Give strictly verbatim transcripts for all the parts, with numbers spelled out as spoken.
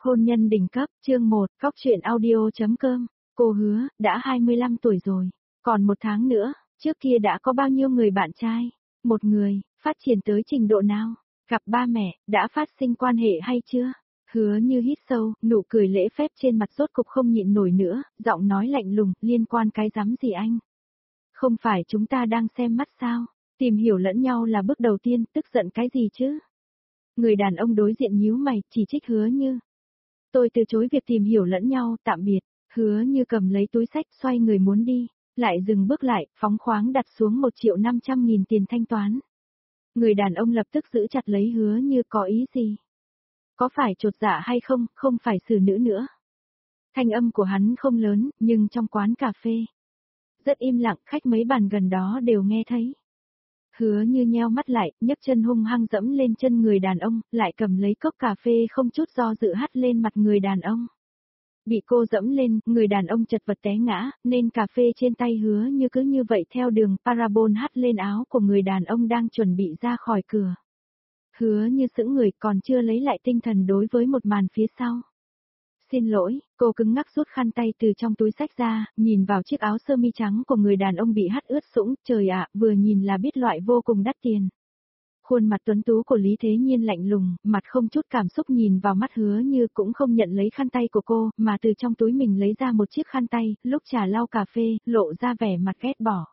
Hôn nhân đỉnh cấp, chương một, Cóc truyện audio.com. Cô Hứa, đã hai mươi lăm tuổi rồi, còn một tháng nữa, trước kia đã có bao nhiêu người bạn trai? Một người, phát triển tới trình độ nào? Gặp ba mẹ, đã phát sinh quan hệ hay chưa? Hứa Như hít sâu, nụ cười lễ phép trên mặt rốt cục không nhịn nổi nữa, giọng nói lạnh lùng, liên quan cái rắm gì anh? Không phải chúng ta đang xem mắt sao? Tìm hiểu lẫn nhau là bước đầu tiên, tức giận cái gì chứ? Người đàn ông đối diện nhíu mày, chỉ trích Hứa Như. Tôi từ chối việc tìm hiểu lẫn nhau, tạm biệt. Hứa Như cầm lấy túi xách, xoay người muốn đi, lại dừng bước lại, phóng khoáng đặt xuống một triệu năm trăm nghìn tiền thanh toán. Người đàn ông lập tức giữ chặt lấy Hứa Như, có ý gì? Có phải chột dạ hay không, không phải xử nữ nữa. Thanh âm của hắn không lớn, nhưng trong quán cà phê rất im lặng, khách mấy bàn gần đó đều nghe thấy. Hứa Như nheo mắt lại, nhấc chân hung hăng dẫm lên chân người đàn ông, lại cầm lấy cốc cà phê không chút do dự hắt lên mặt người đàn ông. Bị cô dẫm lên, người đàn ông chật vật té ngã, nên cà phê trên tay Hứa Như cứ như vậy theo đường parabol hắt lên áo của người đàn ông đang chuẩn bị ra khỏi cửa. Hứa Như sững người, còn chưa lấy lại tinh thần đối với một màn phía sau. Xin lỗi, cô cứng ngắc rút khăn tay từ trong túi xách ra, nhìn vào chiếc áo sơ mi trắng của người đàn ông bị hắt ướt sũng, trời ạ, vừa nhìn là biết loại vô cùng đắt tiền. Khuôn mặt tuấn tú của Lý Thế Nhiên lạnh lùng, mặt không chút cảm xúc nhìn vào mắt Hứa Như, cũng không nhận lấy khăn tay của cô, mà từ trong túi mình lấy ra một chiếc khăn tay, lúc trà lau cà phê, lộ ra vẻ mặt ghét bỏ.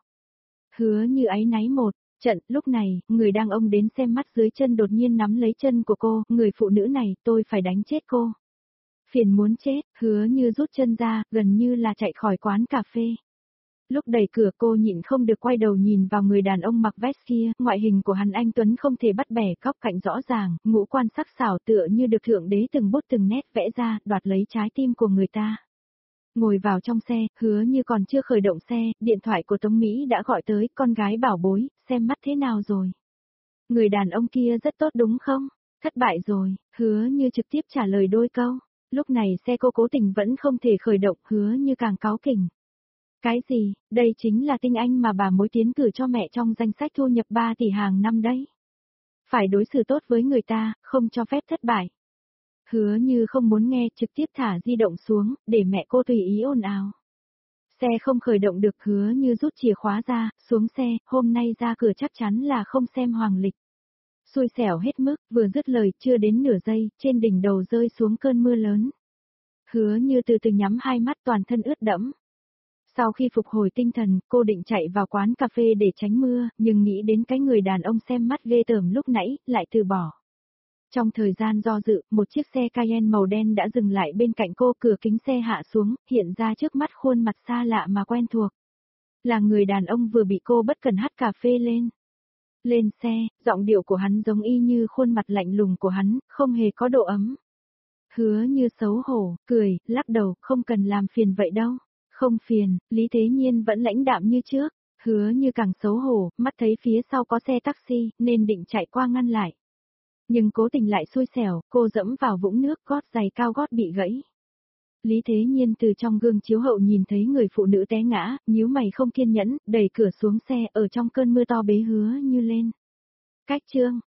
Hứa Như áy náy một trận, lúc này, người đang ông đến xem mắt dưới chân đột nhiên nắm lấy chân của cô, người phụ nữ này, tôi phải đánh chết cô. Phiền muốn chết, Hứa Như rút chân ra, gần như là chạy khỏi quán cà phê. Lúc đẩy cửa cô nhịn không được quay đầu nhìn vào người đàn ông mặc vest kia, ngoại hình của hắn anh tuấn không thể bắt bẻ, góc cạnh rõ ràng, ngũ quan sắc sảo tựa như được thượng đế từng bút từng nét vẽ ra, đoạt lấy trái tim của người ta. Ngồi vào trong xe, Hứa Như còn chưa khởi động xe, điện thoại của Tống Mỹ đã gọi tới, con gái bảo bối, xem mắt thế nào rồi. Người đàn ông kia rất tốt đúng không? Thất bại rồi, Hứa Như trực tiếp trả lời đôi câu. Lúc này xe cô cố tình vẫn không thể khởi động, Hứa Như càng cáu kỉnh. Cái gì, đây chính là tinh anh mà bà mối tiến cử cho mẹ trong danh sách thu nhập ba tỷ hàng năm đấy. Phải đối xử tốt với người ta, không cho phép thất bại. Hứa Như không muốn nghe, trực tiếp thả di động xuống, để mẹ cô tùy ý ồn ào. Xe không khởi động được, Hứa Như rút chìa khóa ra, xuống xe, hôm nay ra cửa chắc chắn là không xem hoàng lịch. Xui xẻo hết mức, vừa dứt lời, chưa đến nửa giây, trên đỉnh đầu rơi xuống cơn mưa lớn. Hứa Như từ từ nhắm hai mắt, toàn thân ướt đẫm. Sau khi phục hồi tinh thần, cô định chạy vào quán cà phê để tránh mưa, nhưng nghĩ đến cái người đàn ông xem mắt ghê tởm lúc nãy, lại từ bỏ. Trong thời gian do dự, một chiếc xe Cayenne màu đen đã dừng lại bên cạnh cô, cửa kính xe hạ xuống, hiện ra trước mắt khuôn mặt xa lạ mà quen thuộc. Là người đàn ông vừa bị cô bất cẩn hắt cà phê lên. Lên xe, giọng điệu của hắn giống y như khuôn mặt lạnh lùng của hắn, không hề có độ ấm. Hứa Như xấu hổ, cười, lắc đầu, không cần làm phiền vậy đâu. Không phiền, Lý Thế Nhiên vẫn lãnh đạm như trước. Hứa Như càng xấu hổ, mắt thấy phía sau có xe taxi, nên định chạy qua ngăn lại. Nhưng cố tình lại xui xẻo, cô dẫm vào vũng nước, gót giày cao gót bị gãy. Lý Thế Nhiên từ trong gương chiếu hậu nhìn thấy người phụ nữ té ngã, nhíu mày không kiên nhẫn, đẩy cửa xuống xe, ở trong cơn mưa to bế Hứa Như lên. Cách chương,